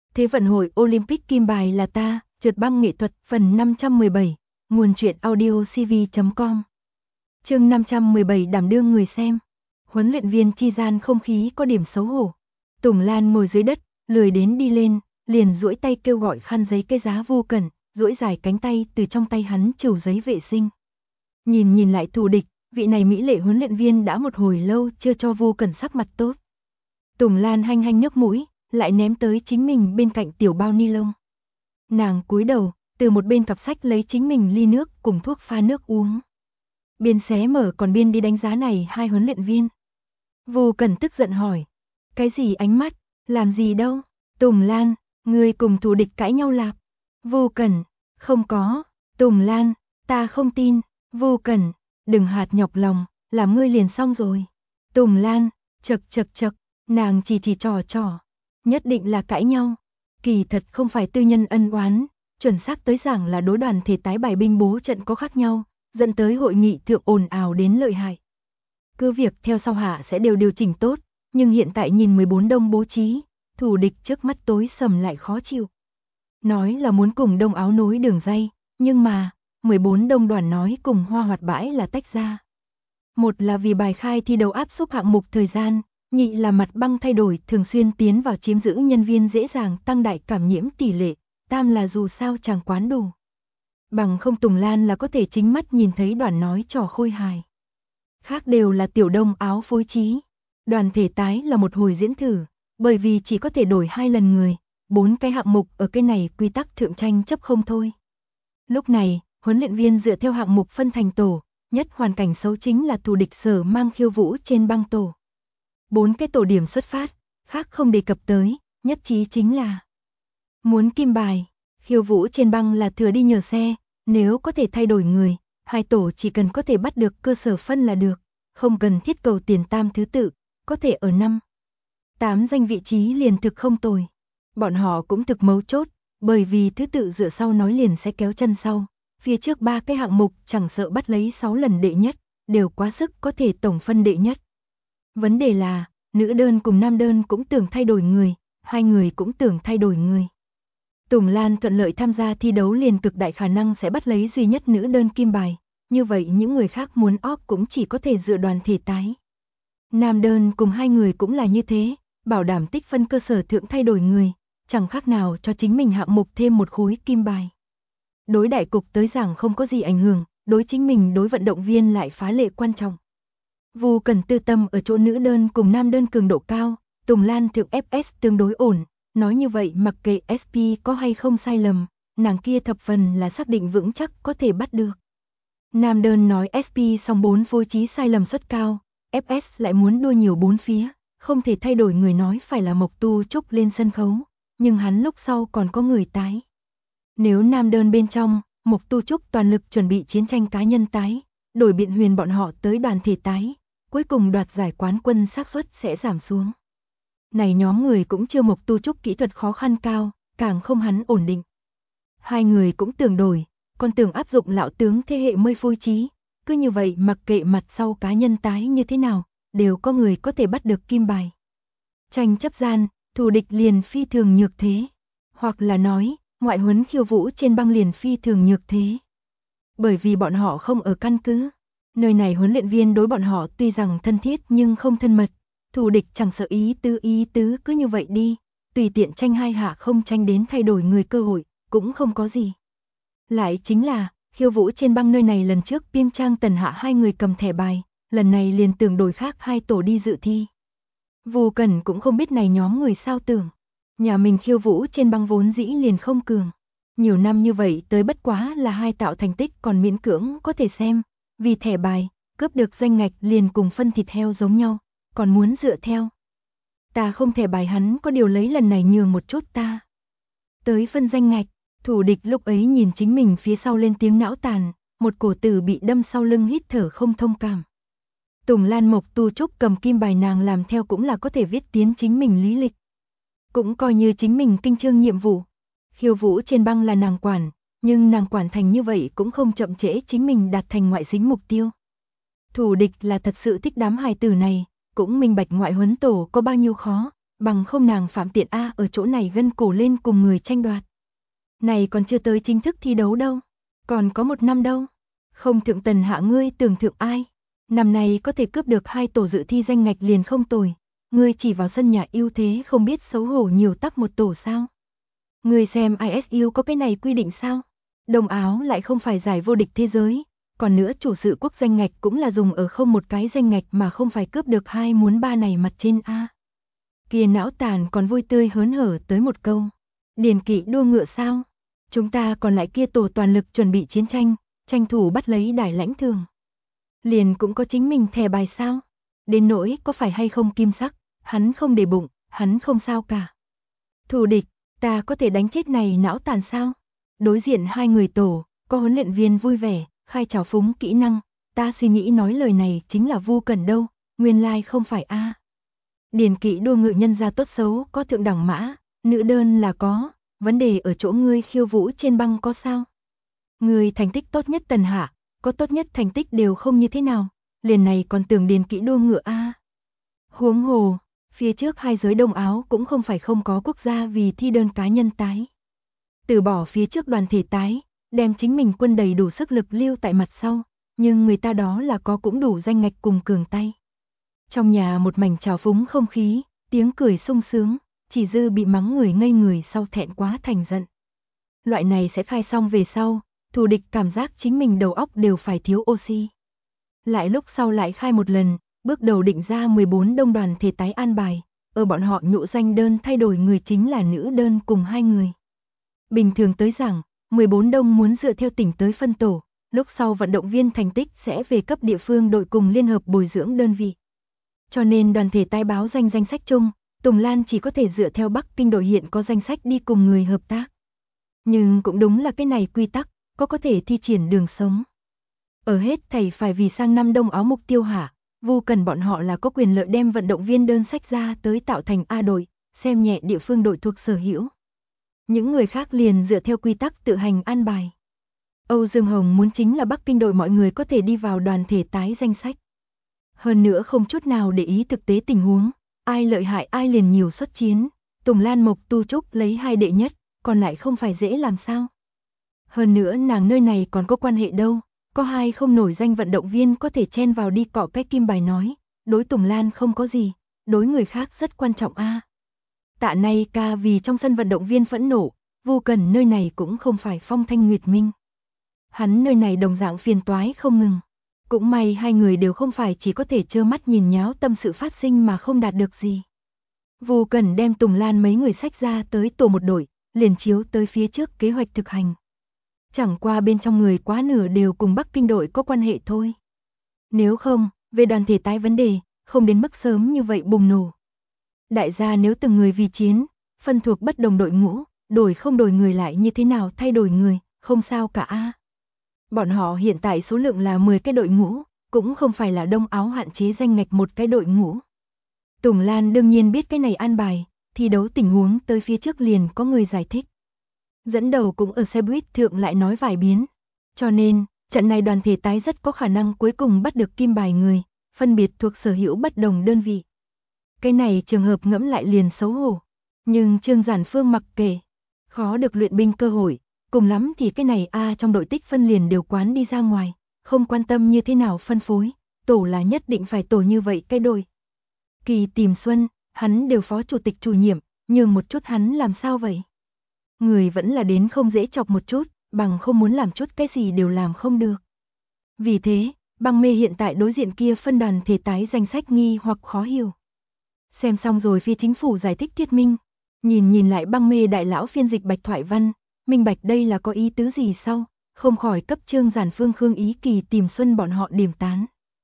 Thế vận hội Olympic kim bài là ta, trượt băng nghệ thuật phần 517, nguồn truyện audio cv.com. Chương 517 đảm đương người xem. Huấn luyện viên chi gian không khí có điểm xấu hổ. Tùng Lan ngồi dưới đất, lười đến đi lên, liền duỗi tay kêu gọi khăn giấy cái giá Vô Cẩn, duỗi dài cánh tay từ trong tay hắn trừ giấy vệ sinh. Nhìn lại thù địch, vị này mỹ lệ huấn luyện viên đã một hồi lâu chưa cho Vô Cẩn sắc mặt tốt. Tùng Lan hanh hanh nhếch mũi, lại ném tới chính mình bên cạnh tiểu bao ni lông. Nàng cúi đầu, từ một bên cặp sách lấy chính mình ly nước cùng thuốc pha nước uống. Biên xé mở còn biên đi đánh giá này hai huấn luyện viên. Vô Cẩn tức giận hỏi. Cái gì ánh mắt, làm gì đâu? Tùng Lan, ngươi cùng thù địch cãi nhau lạp? Vô Cẩn, không có. Tùng Lan, ta không tin. Vô Cẩn, đừng hạt nhọc lòng, làm ngươi liền xong rồi. Tùng Lan, chậc, nàng chỉ trò. Nhất định là cãi nhau. Kỳ thật không phải tư nhân ân oán, chuẩn xác tới giảng là đối đoàn thể tái bài binh bố trận có khác nhau, dẫn tới hội nghị thượng ồn ào đến lợi hại. Cứ việc theo sau hạ sẽ đều điều chỉnh tốt, nhưng hiện tại nhìn 14 đông bố trí, thủ địch trước mắt tối sầm lại khó chịu. Nói là muốn cùng Đông Áo nối đường ray, nhưng mà 14 đông đoàn nói cùng Hoa Hoạt bãi là tách ra. Một là vì bài khai thi đấu áp suất hạng mục thời gian, nhị là mặt băng thay đổi thường xuyên tiến vào chiếm giữ nhân viên dễ dàng tăng đại cảm nhiễm tỷ lệ, tam là dù sao chẳng quán đủ. Bằng không Tùng Lan là có thể chính mắt nhìn thấy đoàn nói trò khôi hài. Khác đều là tiểu Đông Áo phối trí. Đoàn thể tái là một hồi diễn thử, bởi vì chỉ có thể đổi 2 lần người, 4 cái hạng mục ở cái này quy tắc thượng tranh chấp không thôi. Lúc này, huấn luyện viên dựa theo hạng mục phân thành tổ, nhất hoàn cảnh xấu chính là thù địch Sở Mang khiêu vũ trên băng tổ. 4 cái tổ điểm xuất phát, khác không đề cập tới, nhất trí chính là muốn kim bài, khiêu vũ trên băng là thừa đi nhờ xe, nếu có thể thay đổi người, hai tổ chỉ cần có thể bắt được cơ sở phân là được, không cần thiết cầu tiền tam thứ tự, có thể ở 5-8 danh vị trí liền thực không tồi. Bọn họ cũng thực mấu chốt, bởi vì thứ tự dựa sau nói liền sẽ kéo chân sau, phía trước 3 cái hạng mục chẳng sợ bắt lấy 6 lần đệ nhất, đều quá sức có thể tổng phân đệ nhất. Vấn đề là, nữ đơn cùng nam đơn cũng tưởng thay đổi người, hai người cũng tưởng thay đổi người. Tùng Lan thuận lợi tham gia thi đấu liền cực đại khả năng sẽ bắt lấy duy nhất nữ đơn kim bài, như vậy những người khác muốn óp cũng chỉ có thể dựa đoàn thể tái. Nam đơn cùng hai người cũng là như thế, bảo đảm tích phân cơ sở thượng thay đổi người, chẳng khác nào cho chính mình hạng mục thêm một khối kim bài. Đối đại cục tới giảng không có gì ảnh hưởng, đối chính mình đối vận động viên lại phá lệ quan trọng. Vô Cần tư tâm ở chỗ nữ đơn cùng nam đơn cường độ cao, Tùng Lan thượng FS tương đối ổn, nói như vậy mặc kệ SP có hay không sai lầm, nàng kia thập phần là xác định vững chắc có thể bắt được. Nam đơn nói SP song 4 phối trí sai lầm suất cao, FS lại muốn đua nhiều 4 phía, không thể thay đổi người nói phải là Mộc Tu Trúc lên sân khấu, nhưng hắn lúc sau còn có người tái. Nếu nam đơn bên trong, Mộc Tu Trúc toàn lực chuẩn bị chiến tranh cá nhân tái, đổi biện huyền bọn họ tới đoàn thể tái, cuối cùng đoạt giải quán quân xác suất sẽ giảm xuống. Này nhóm người cũng chưa Mộc Tu Trúc kỹ thuật khó khăn cao, càng không hắn ổn định. Hai người cũng tưởng đổi, còn tưởng áp dụng lão tướng thế hệ mới phối trí, cứ như vậy mặc kệ mặt sau cá nhân tái như thế nào, đều có người có thể bắt được kim bài. Tranh chấp gian, thù địch liền phi thường nhược thế, hoặc là nói, ngoại huấn khiêu vũ trên băng liền phi thường nhược thế. Bởi vì bọn họ không ở căn cứ, nơi này huấn luyện viên đối bọn họ tuy rằng thân thiết nhưng không thân mật, thù địch chẳng sợ ý tứ cứ như vậy đi, tùy tiện tranh hai hạ không tranh đến thay đổi người cơ hội, cũng không có gì. Lại chính là, khiêu vũ trên băng nơi này lần trước Piêng Trang Tần Hạ hai người cầm thẻ bài, lần này liền tưởng đổi khác hai tổ đi dự thi. Vô Cần cũng không biết này nhóm người sao tưởng, nhà mình khiêu vũ trên băng vốn dĩ liền không cường. Nhiều năm như vậy tới bất quá là hai tạo thành tích còn miễn cưỡng có thể xem, vì thẻ bài, cướp được danh ngạch liền cùng phân thịt heo giống nhau, còn muốn dựa theo. Ta không thẻ bài hắn có điều lấy lần này nhường một chút ta. Tới phân danh ngạch, thủ địch lúc ấy nhìn chính mình phía sau lên tiếng não tàn, một cổ tử bị đâm sau lưng hít thở không thông cảm. Tùng Lan Mộc Tu Trúc cầm kim bài nàng làm theo cũng là có thể viết tiến chính mình lý lịch. Cũng coi như chính mình kinh chương nhiệm vụ. Khiêu vũ trên băng là nàng quản, nhưng nàng quản thành như vậy cũng không chậm trễ chính mình đạt thành ngoại dính mục tiêu. Thủ địch là thật sự thích đám hài tử này, cũng minh bạch ngoại huấn tổ có bao nhiêu khó, bằng không nàng phạm tiện A ở chỗ này gân cổ lên cùng người tranh đoạt. Này còn chưa tới chính thức thi đấu đâu, còn có 1 năm đâu. Không thượng tần hạ ngươi tưởng thượng ai, năm nay có thể cướp được 2 tổ dự thi danh ngạch liền không tồi. Ngươi chỉ vào sân nhà ưu thế không biết xấu hổ nhiều tắc 1 tổ sao. Ngươi xem ISU có cái này quy định sao? Đông Áo lại không phải giải vô địch thế giới, còn nữa chủ sự quốc danh ngạch cũng là dùng ở không một cái danh ngạch mà không phải cướp được 2 muốn 3 này mặt trên A. Kia não tàn còn vui tươi hớn hở tới một câu. Điền kỵ đua ngựa sao? Chúng ta còn lại kia tổ toàn lực chuẩn bị chiến tranh, tranh thủ bắt lấy đài lãnh thường. Liền cũng có chính mình thẻ bài sao? Đến nỗi có phải hay không kim sắc, hắn không để bụng, hắn không sao cả. Thù địch, ta có thể đánh chết này não tàn sao? Đối diện 2 người tổ, có huấn luyện viên vui vẻ, khai trào phúng kỹ năng, ta suy nghĩ nói lời này chính là Vu Cẩn đâu, nguyên lai không phải a. Điền kỵ đua ngựa nhân ra tốt xấu có thượng đẳng mã, nữ đơn là có, vấn đề ở chỗ ngươi khiêu vũ trên băng có sao? Ngươi thành tích tốt nhất tần hạ, có tốt nhất thành tích đều không như thế nào, liền này còn tưởng điền kỵ đua ngựa a. Huống hồ, phía trước 2 giới Đông Áo cũng không phải không có quốc gia vì thi đơn cá nhân tái. Từ bỏ phía trước đoàn thể tái, đem chính mình quân đầy đủ sức lực lưu tại mặt sau, nhưng người ta đó là có cũng đủ danh ngạch cùng cường tay. Trong nhà một mảnh trào phúng không khí, tiếng cười sung sướng, chỉ dư bị mắng người ngây người sau thẹn quá thành giận. Loại này sẽ khai xong về sau, thù địch cảm giác chính mình đầu óc đều phải thiếu oxy. Lại lúc sau lại khai một lần, bước đầu định ra 14 đông đoàn thể tái an bài, ở bọn họ nhũ danh đơn thay đổi người chính là nữ đơn cùng 2 người. Bình thường tới rằng, 14 đông muốn dựa theo tỉnh tới phân tổ, lúc sau vận động viên thành tích sẽ về cấp địa phương đội cùng liên hợp bồi dưỡng đơn vị. Cho nên đoàn thể tái báo danh sách chung, Tùng Lan chỉ có thể dựa theo Bắc Kinh đội hiện có danh sách đi cùng người hợp tác. Nhưng cũng đúng là cái này quy tắc, có thể thi triển đường sống. Ở hết thầy phải vì sang năm Đông Áo mục tiêu hả, Vu Cần bọn họ là có quyền lợi đem vận động viên đơn sách ra tới tạo thành A đội, xem nhẹ địa phương đội thuộc sở hữu. Những người khác liền dựa theo quy tắc tự hành an bài. Âu Dương Hồng muốn chính là Bắc Kinh đội mọi người có thể đi vào đoàn thể tái danh sách. Hơn nữa không chút nào để ý thực tế tình huống, ai lợi hại ai liền nhiều xuất chiến, Tùng Lan Mộc Tu Trúc lấy 2 đệ nhất, còn lại không phải dễ làm sao. Hơn nữa nàng nơi này còn có quan hệ đâu, có 2 không nổi danh vận động viên có thể chen vào đi cọ cái kim bài nói, đối Tùng Lan không có gì, đối người khác rất quan trọng a. Tạ Nay ca vì trong sân vận động viên phẫn nộ, Vu Cần nơi này cũng không phải Phong Thanh Nguyệt Minh. Hắn nơi này đồng dạng phiền toái không ngừng. Cũng may 2 người đều không phải chỉ có thể trơ mắt nhìn nháo tâm sự phát sinh mà không đạt được gì. Vu Cần đem Tùng Lan mấy người sách ra tới tổ một đội, liền chiếu tới phía trước kế hoạch thực hành. Chẳng qua bên trong người quá nửa đều cùng Bắc Kinh đội có quan hệ thôi. Nếu không, về đoàn thể tái vấn đề, không đến mức sớm như vậy bùng nổ. Đại gia nếu từng người vì chiến, phân thuộc bất đồng đội ngũ, đổi không đổi người lại như thế nào thay đổi người, không sao cả a. Bọn họ hiện tại số lượng là 10 cái đội ngũ, cũng không phải là Đông Áo hạn chế danh ngạch một cái đội ngũ. Tùng Lan đương nhiên biết cái này an bài, thi đấu tình huống tới phía trước liền có người giải thích. Dẫn đầu cũng ở xe buýt thượng lại nói vài biến. Cho nên, trận này đoàn thể tái rất có khả năng cuối cùng bắt được kim bài người, phân biệt thuộc sở hữu bất đồng đơn vị. Cái này trường hợp ngẫm lại liền xấu hổ. Nhưng Trương Giản Phương mặc kệ, khó được luyện binh cơ hội, cùng lắm thì cái này trong đội tích phân liền đều quán đi ra ngoài, không quan tâm như thế nào phân phối, tổ là nhất định phải tổ như vậy cái đội. Kỳ Tìm Xuân, hắn đều phó chủ tịch chủ nhiệm, nhưng một chút hắn làm sao vậy? Người vẫn là đến không dễ chọc một chút, bằng không muốn làm chút cái gì đều làm không được. Vì thế, Băng Mê hiện tại đối diện kia phân đoàn thể tái danh sách nghi hoặc khó hiểu. Xem xong rồi phía chính phủ giải thích thuyết minh, nhìn lại Băng Mê đại lão phiên dịch bạch thoại văn, minh bạch đây là có ý tứ gì sau, không khỏi cấp Trương Giản Phương Khương Ý Kỳ Tìm Xuân bọn họ điểm tán.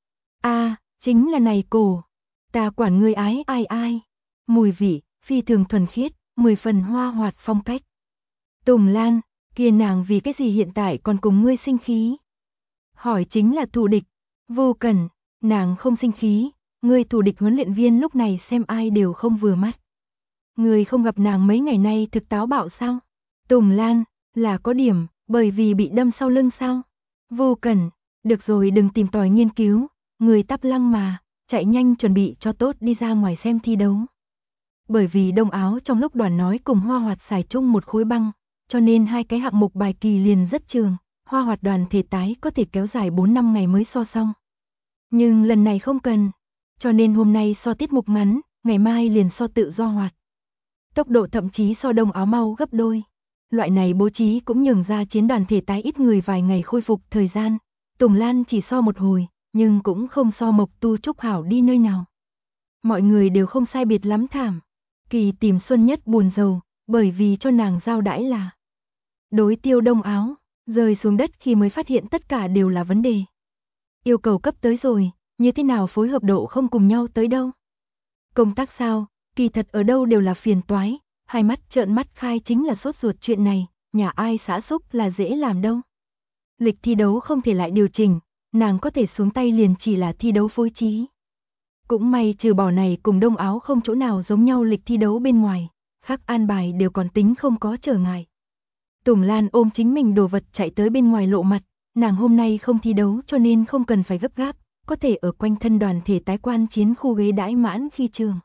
Chính là này cổ, ta quản ngươi ái ai, mùi vị, phi thường thuần khiết, 10 phần hoa hoạt phong cách. Tùng Lan, kia nàng vì cái gì hiện tại còn cùng ngươi sinh khí? Hỏi chính là thù địch, Vô Cần, nàng không sinh khí, ngươi thù địch huấn luyện viên lúc này xem ai đều không vừa mắt. Ngươi không gặp nàng mấy ngày nay thực táo bạo sao? Tùng Lan, là có điểm, bởi vì bị đâm sau lưng sao? Vô Cần, được rồi đừng tìm tòi nghiên cứu, người tắp lăng mà, chạy nhanh chuẩn bị cho tốt đi ra ngoài xem thi đấu. Bởi vì Đông Áo trong lúc đoàn nói cùng Hoa Hoạt xài chung một khối băng, cho nên hai cái hạng mục bài kỳ liền rất trường, Hoa Hoạt đoàn thể tái có thể kéo dài 4-5 ngày mới so xong. Nhưng lần này không cần, cho nên hôm nay so tiết mục ngắn, ngày mai liền so tự do hoạt. Tốc độ thậm chí so Đông Áo mau gấp đôi. Loại này bố trí cũng nhường ra chiến đoàn thể tái ít người vài ngày khôi phục thời gian. Tùng Lan chỉ so một hồi, nhưng cũng không so Mộc Tu Trúc Hảo đi nơi nào. Mọi người đều không sai biệt lắm thảm. Kỳ Tìm Xuân nhất buồn rầu, bởi vì cho nàng giao đãi là đối tiêu Đông Áo, rơi xuống đất khi mới phát hiện tất cả đều là vấn đề. Yêu cầu cấp tới rồi, như thế nào phối hợp độ không cùng nhau tới đâu. Công tác sao, kỳ thật ở đâu đều là phiền toái, hai mắt trợn mắt khai chính là sốt ruột chuyện này, nhà ai xã xúc là dễ làm đâu. Lịch thi đấu không thể lại điều chỉnh, nàng có thể xuống tay liền chỉ là thi đấu phối trí. Cũng may trừ bỏ này cùng Đông Áo không chỗ nào giống nhau lịch thi đấu bên ngoài, khác an bài đều còn tính không có trở ngại. Tùng Lan ôm chính mình đồ vật chạy tới bên ngoài lộ mặt, nàng hôm nay không thi đấu cho nên không cần phải gấp gáp, có thể ở quanh thân đoàn thể tái quan chiến khu ghế đãi mãn khi trường.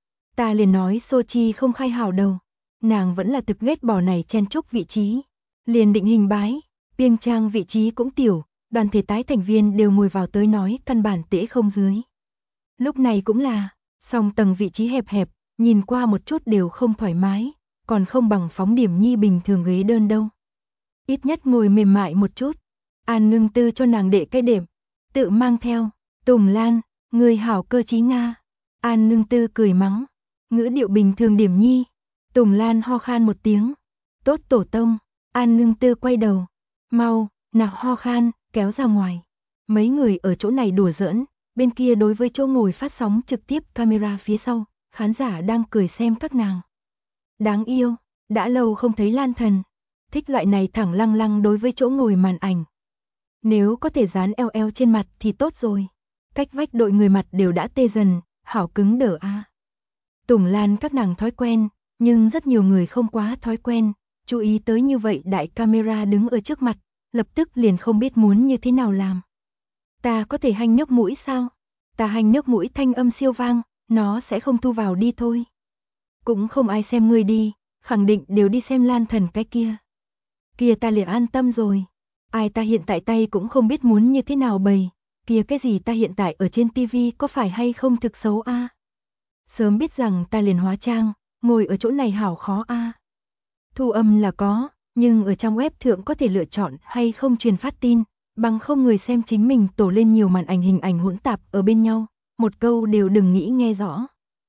Ta liền nói Sochi không khai hảo đầu, nàng vẫn là thực ghét bỏ này chen chúc vị trí. Liền định hình bái, Piêng Trang vị trí cũng tiểu, đoàn thể tái thành viên đều ngồi vào tới nói căn bản tễ không dưới. Lúc này cũng là, song tầng vị trí hẹp hẹp, nhìn qua một chút đều không thoải mái, còn không bằng phóng điểm nhi bình thường ghế đơn đâu. Ít nhất ngồi mềm mại một chút. An Ngưng Tư cho nàng đệ cái đệm, tự mang theo, Tùng Lan, người hảo cơ trí Nga. An Ngưng Tư cười mắng, ngữ điệu bình thường điểm nhi. Tùng Lan ho khan một tiếng, tốt tổ tông. An Ngưng Tư quay đầu, mau, nào ho khan, kéo ra ngoài. Mấy người ở chỗ này đùa giỡn, bên kia đối với chỗ ngồi phát sóng trực tiếp camera phía sau, khán giả đang cười xem các nàng. Đáng yêu, đã lâu không thấy Lan Thần, thích loại này thẳng lăng lăng đối với chỗ ngồi màn ảnh. Nếu có thể dán eo trên mặt thì tốt rồi. Cách vách đội người mặt đều đã tê dần, hảo cứng đờ a. Tùng Lan các nàng thói quen, nhưng rất nhiều người không quá thói quen, chú ý tới như vậy đại camera đứng ở trước mặt, lập tức liền không biết muốn như thế nào làm. Ta có thể hanh nước mũi sao? Ta hanh nước mũi thanh âm siêu vang, nó sẽ không thu vào đi thôi. Cũng không ai xem ngươi đi, khẳng định đều đi xem Lan Thần cái kia. Kia ta liền an tâm rồi. Ai ta hiện tại tay cũng không biết muốn như thế nào bày, kia cái gì ta hiện tại ở trên tivi có phải hay không thực xấu a? Sớm biết rằng ta liền hóa trang, ngồi ở chỗ này hảo khó a. Thu âm là có, nhưng ở trong web thượng có thể lựa chọn hay không truyền phát tin, bằng không người xem chính mình tổ lên nhiều màn ảnh hình ảnh hỗn tạp ở bên nhau, một câu đều đừng nghĩ nghe rõ.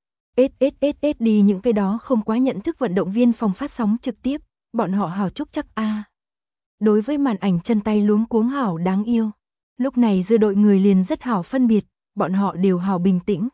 Đi những cái đó không quá nhận thức vận động viên phòng phát sóng trực tiếp, bọn họ hảo chúc chắc a. Đối với màn ảnh chân tay luống cuống hảo đáng yêu. Lúc này giữa đội người liền rất hảo phân biệt, bọn họ đều hảo bình tĩnh.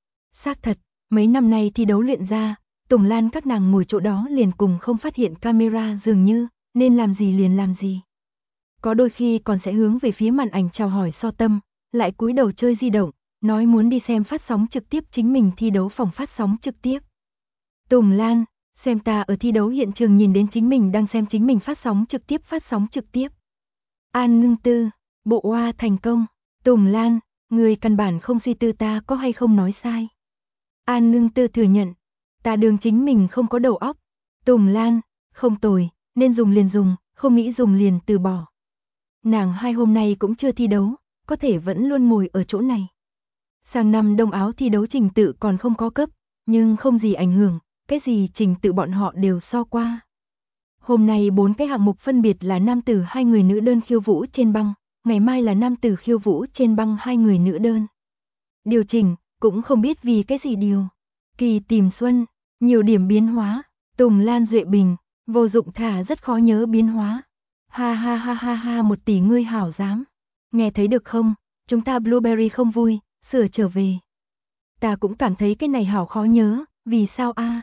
Xác thật, mấy năm nay thi đấu luyện ra, Tùng Lan các nàng ngồi chỗ đó liền cùng không phát hiện camera dường như, nên làm gì liền làm gì. Có đôi khi còn sẽ hướng về phía màn ảnh chào hỏi so tâm, lại cúi đầu chơi di động, nói muốn đi xem phát sóng trực tiếp chính mình thi đấu phòng phát sóng trực tiếp. Tùng Lan, xem ta ở thi đấu hiện trường nhìn đến chính mình đang xem chính mình phát sóng trực tiếp. An Ngưng Tư, bộ oa thành công. Tùng Lan, người căn bản không suy tư ta có hay không nói sai. An Ngưng Tư thừa nhận, ta đường chính mình không có đầu óc. Tùng Lan, không tồi, nên dùng liền dùng, không nghĩ dùng liền từ bỏ. Nàng hai hôm nay cũng chưa thi đấu, có thể vẫn luôn ngồi ở chỗ này. Sang năm Đông Áo thi đấu trình tự còn không có cấp, nhưng không gì ảnh hưởng, cái gì trình tự bọn họ đều so qua. Hôm nay 4 cái hạng mục phân biệt là nam tử 2 người nữ đơn khiêu vũ trên băng, ngày mai là nam tử khiêu vũ trên băng 2 người nữ đơn. Điều chỉnh, cũng không biết vì cái gì điều. Kỳ Tìm Xuân, nhiều điểm biến hóa, Tùng Lan Duệ Bình, vô dụng thả rất khó nhớ biến hóa. Ha ha ha ha ha 1 tỷ ngươi hảo dám. Nghe thấy được không, chúng ta Blueberry không vui, sửa trở về. Ta cũng cảm thấy cái này hảo khó nhớ, vì sao a?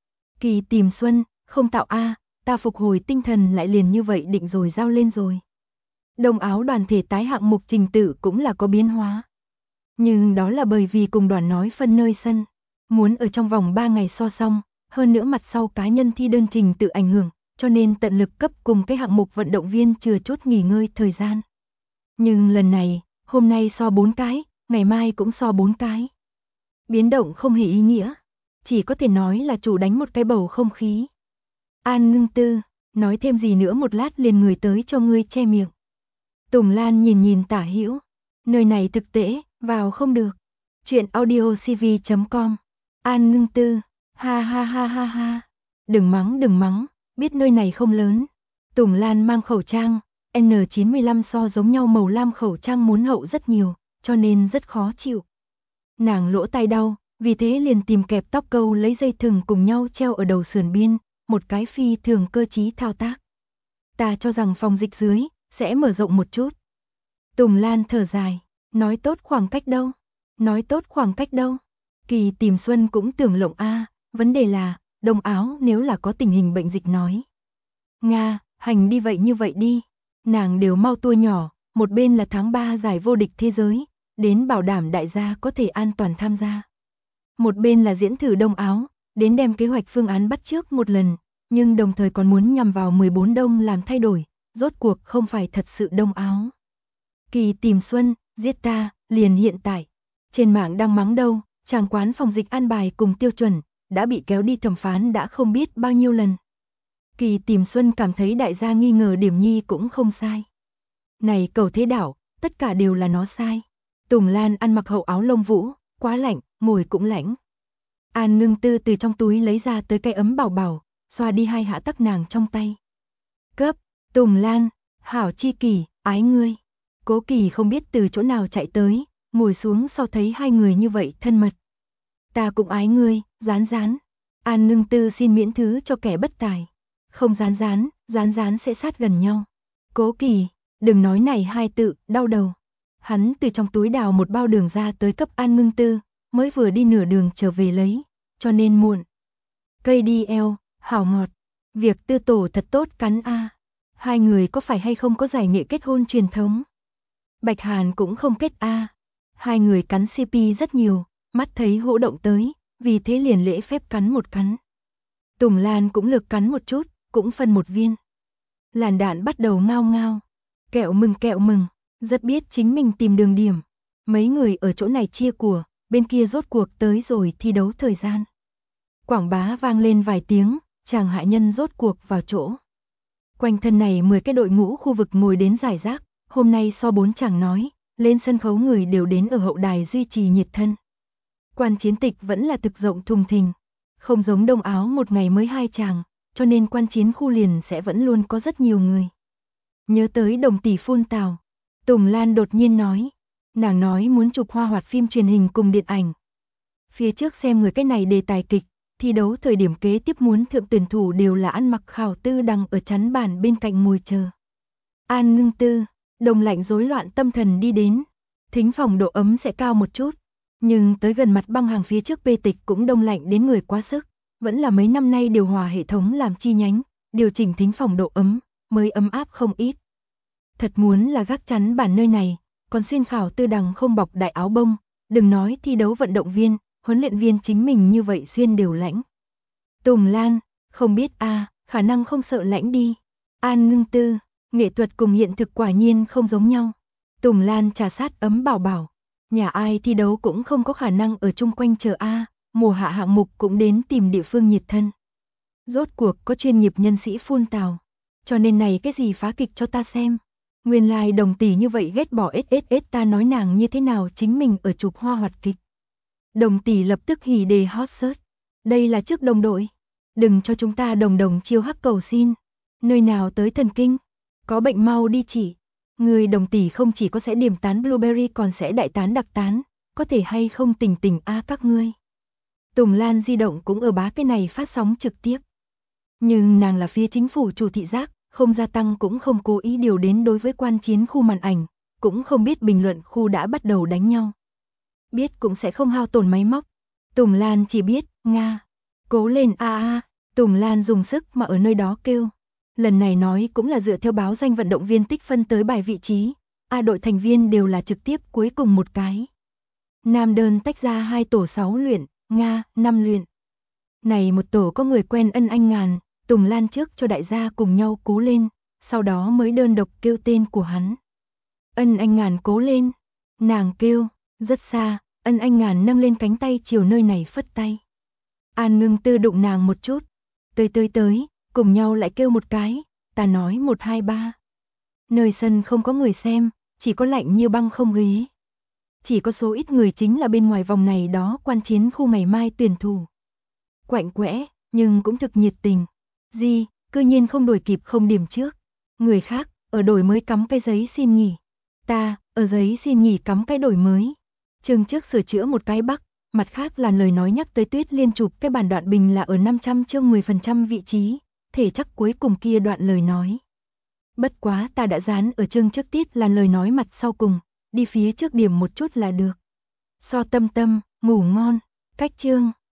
Kỳ Tìm Xuân, không tạo a, ta phục hồi tinh thần lại liền như vậy định rồi giao lên rồi. Đông Áo đoàn thể tái hạng mục trình tự cũng là có biến hóa. Nhưng đó là bởi vì cùng đoàn nói phân nơi sân, muốn ở trong vòng 3 ngày so xong, hơn nữa mặt sau cá nhân thi đơn trình tự ảnh hưởng, cho nên tận lực cấp cùng cái hạng mục vận động viên chừa chút nghỉ ngơi thời gian. Nhưng lần này, hôm nay so 4 cái, ngày mai cũng so 4 cái. Biến động không hề ý nghĩa. chỉ có thể nói là chủ đánh một cái bầu không khí. An Ngưng Tư, nói thêm gì nữa một lát liền người tới cho ngươi che miệng. Tùng Lan nhìn nhìn Tả Hữu, nơi này thực tế, vào không được. Chuyện audiocv.com. An Ngưng Tư, ha ha ha ha ha. Đừng mắng, biết nơi này không lớn. Tùng Lan mang khẩu trang, N95 so giống nhau màu lam khẩu trang muốn hậu rất nhiều, cho nên rất khó chịu. Nàng lỗ tai đau, vì thế liền tìm kẹp tóc câu lấy dây thừng cùng nhau treo ở đầu sườn biên, một cái phi thường cơ trí thao tác. Ta cho rằng phòng dịch dưới sẽ mở rộng một chút. Tùng Lan thở dài, nói tốt khoảng cách đâu. Kỳ Tìm Xuân cũng tưởng lộng a, vấn đề là, Đông Áo nếu là có tình hình bệnh dịch nói. Nga, hành đi vậy như vậy đi. Nàng đều mau tua nhỏ, một bên là tháng 3 giải vô địch thế giới, đến bảo đảm đại gia có thể an toàn tham gia. Một bên là diễn thử Đông Áo, đến đem kế hoạch phương án bắt chước một lần, nhưng đồng thời còn muốn nhằm vào 14 đông làm thay đổi, rốt cuộc không phải thật sự Đông Áo. Kỳ Tìm Xuân, giết ta, liền hiện tại. Trên mạng đang mắng đâu, chàng quán phòng dịch an bài cùng tiêu chuẩn, đã bị kéo đi thẩm phán đã không biết bao nhiêu lần. Kỳ Tìm Xuân cảm thấy đại gia nghi ngờ điểm nhi cũng không sai. Này cầu thế đảo, tất cả đều là nó sai. Tùng Lan ăn mặc hậu áo lông vũ, quá lạnh, ngồi cũng lạnh. An Ngưng Tư từ trong túi lấy ra tới cái ấm bảo bảo, xoa đi 2 hạ tắc nàng trong tay. Cấp, Tùng Lan, hảo chi Kỳ, ái ngươi. Cố Kỳ không biết từ chỗ nào chạy tới, ngồi xuống sau thấy hai người như vậy thân mật. Ta cũng ái ngươi, Rán. An Ngưng Tư xin miễn thứ cho kẻ bất tài. Không Rán sẽ sát gần nhau. Cố Kỳ, đừng nói này hai tự, đau đầu. Hắn từ trong túi đào một bao đường ra tới cấp An Ngưng Tư, mới vừa đi nửa đường trở về lấy, cho nên muộn. Cây đi eo, hảo ngọt. Việc Tư tổ thật tốt cắn a. Hai người có phải hay không có giải nghệ kết hôn truyền thống? Bạch Hàn cũng không kết a. Hai người cắn CP rất nhiều, mắt thấy hỗ động tới, vì thế liền lễ phép cắn một cắn. Tùng Lan cũng lực cắn một chút, cũng phân một viên. Làn đạn bắt đầu ngao ngao. Kẹo mừng, rất biết chính mình tìm đường điểm. Mấy người ở chỗ này chia của, bên kia rốt cuộc tới rồi thi đấu thời gian. Quảng bá vang lên vài tiếng, chàng hạ nhân rốt cuộc vào chỗ. Quanh thân này 10 cái đội ngũ khu vực ngồi đến giải rác, hôm nay so 4 chàng nói, lên sân khấu người đều đến ở hậu đài duy trì nhiệt thân. Quan chiến tịch vẫn là thực rộng thùng thình, không giống Đông Áo một ngày mới 2 chàng, cho nên quan chiến khu liền sẽ vẫn luôn có rất nhiều người. Nhớ tới Đồng tỷ phun tào, Tùng Lan đột nhiên nói, nàng nói muốn chụp hoa hoạt phim truyền hình cùng điện ảnh. Phía trước xem người cái này đề tài kịch, thi đấu thời điểm kế tiếp muốn thượng tuyển thủ đều là ăn mặc khảo tư đằng ở chắn bàn bên cạnh ngồi chờ. An Ngưng Tư, đông lạnh rối loạn tâm thần đi đến, thính phòng độ ấm sẽ cao một chút, nhưng tới gần mặt băng hàng phía trước bê tịch cũng đông lạnh đến người quá sức, vẫn là mấy năm nay điều hòa hệ thống làm chi nhánh, điều chỉnh thính phòng độ ấm, mới ấm áp không ít. Thật muốn là gác chắn bàn nơi này, còn xuyên khảo tư đằng không bọc đại áo bông, đừng nói thi đấu vận động viên, huấn luyện viên chính mình như vậy xuyên đều lãnh. Tùng Lan, không biết a, khả năng không sợ lãnh đi. An Ngưng Tư, nghệ thuật cùng hiện thực quả nhiên không giống nhau. Tùng Lan trà sát ấm bảo bảo, nhà ai thi đấu cũng không có khả năng ở chung quanh chờ a, mùa hạ hạng mục cũng đến tìm địa phương nhiệt thân. Rốt cuộc có chuyên nghiệp nhân sĩ phun tào, cho nên này cái gì phá kịch cho ta xem. Nguyên lai Đồng tỷ như vậy ghét bỏ SSS, ta nói nàng như thế nào chính mình ở chụp hoa hoạt kịch. Đồng tỷ lập tức hỉ đề hot search. Đây là trước đồng đội. Đừng cho chúng ta đồng chiêu hắc cầu xin. Nơi nào tới thần kinh. Có bệnh mau đi chỉ. Người Đồng tỷ không chỉ có sẽ điểm tán blueberry còn sẽ đại tán đặc tán. Có thể hay không tỉnh a các ngươi. Tùng Lan di động cũng ở bá cái này phát sóng trực tiếp. Nhưng nàng là phía chính phủ chủ thị giác, không gia tăng cũng không cố ý điều đến đối với quan chiến khu màn ảnh, cũng không biết bình luận khu đã bắt đầu đánh nhau. Biết cũng sẽ không hao tổn máy móc. Tùng Lan chỉ biết, Nga, cố lên a. Tùng Lan dùng sức mà ở nơi đó kêu. Lần này nói cũng là dựa theo báo danh vận động viên tích phân tới bài vị trí, đội thành viên đều là trực tiếp cuối cùng một cái. Nam đơn tách ra 2 tổ 6 luyện, Nga, 5 luyện. Này một tổ có người quen Ân Anh Ngàn, Tùng Lan trước cho đại gia cùng nhau cố lên, sau đó mới đơn độc kêu tên của hắn. Ân Anh Ngàn cố lên, nàng kêu, rất xa, Ân Anh Ngàn nâng lên cánh tay chiều nơi này phất tay. An Ngưng Tư đụng nàng một chút. Tới, cùng nhau lại kêu một cái, ta nói 1 2 3. Nơi sân không có người xem, chỉ có lạnh như băng không ghế. Chỉ có số ít người chính là bên ngoài vòng này đó quan chiến khu ngày mai tuyển thủ. Quạnh quẽ, nhưng cũng thực nhiệt tình. Gì, cư nhiên không đổi kịp không điểm trước. Người khác, ở đổi mới cắm cái giấy xin nghỉ. Ta, ở giấy xin nghỉ cắm cái đổi mới. Chương trước sửa chữa một cái bắc, mặt khác là lời nói nhắc tới Tuyết Liên chụp cái bản đoạn bình là ở 500 chương 10% vị trí, thể chắc cuối cùng kia đoạn lời nói. Bất quá ta đã dán ở chương trước tiết là lời nói mặt sau cùng, đi phía trước điểm một chút là được. So Tâm Tâm, ngủ ngon, cách chương.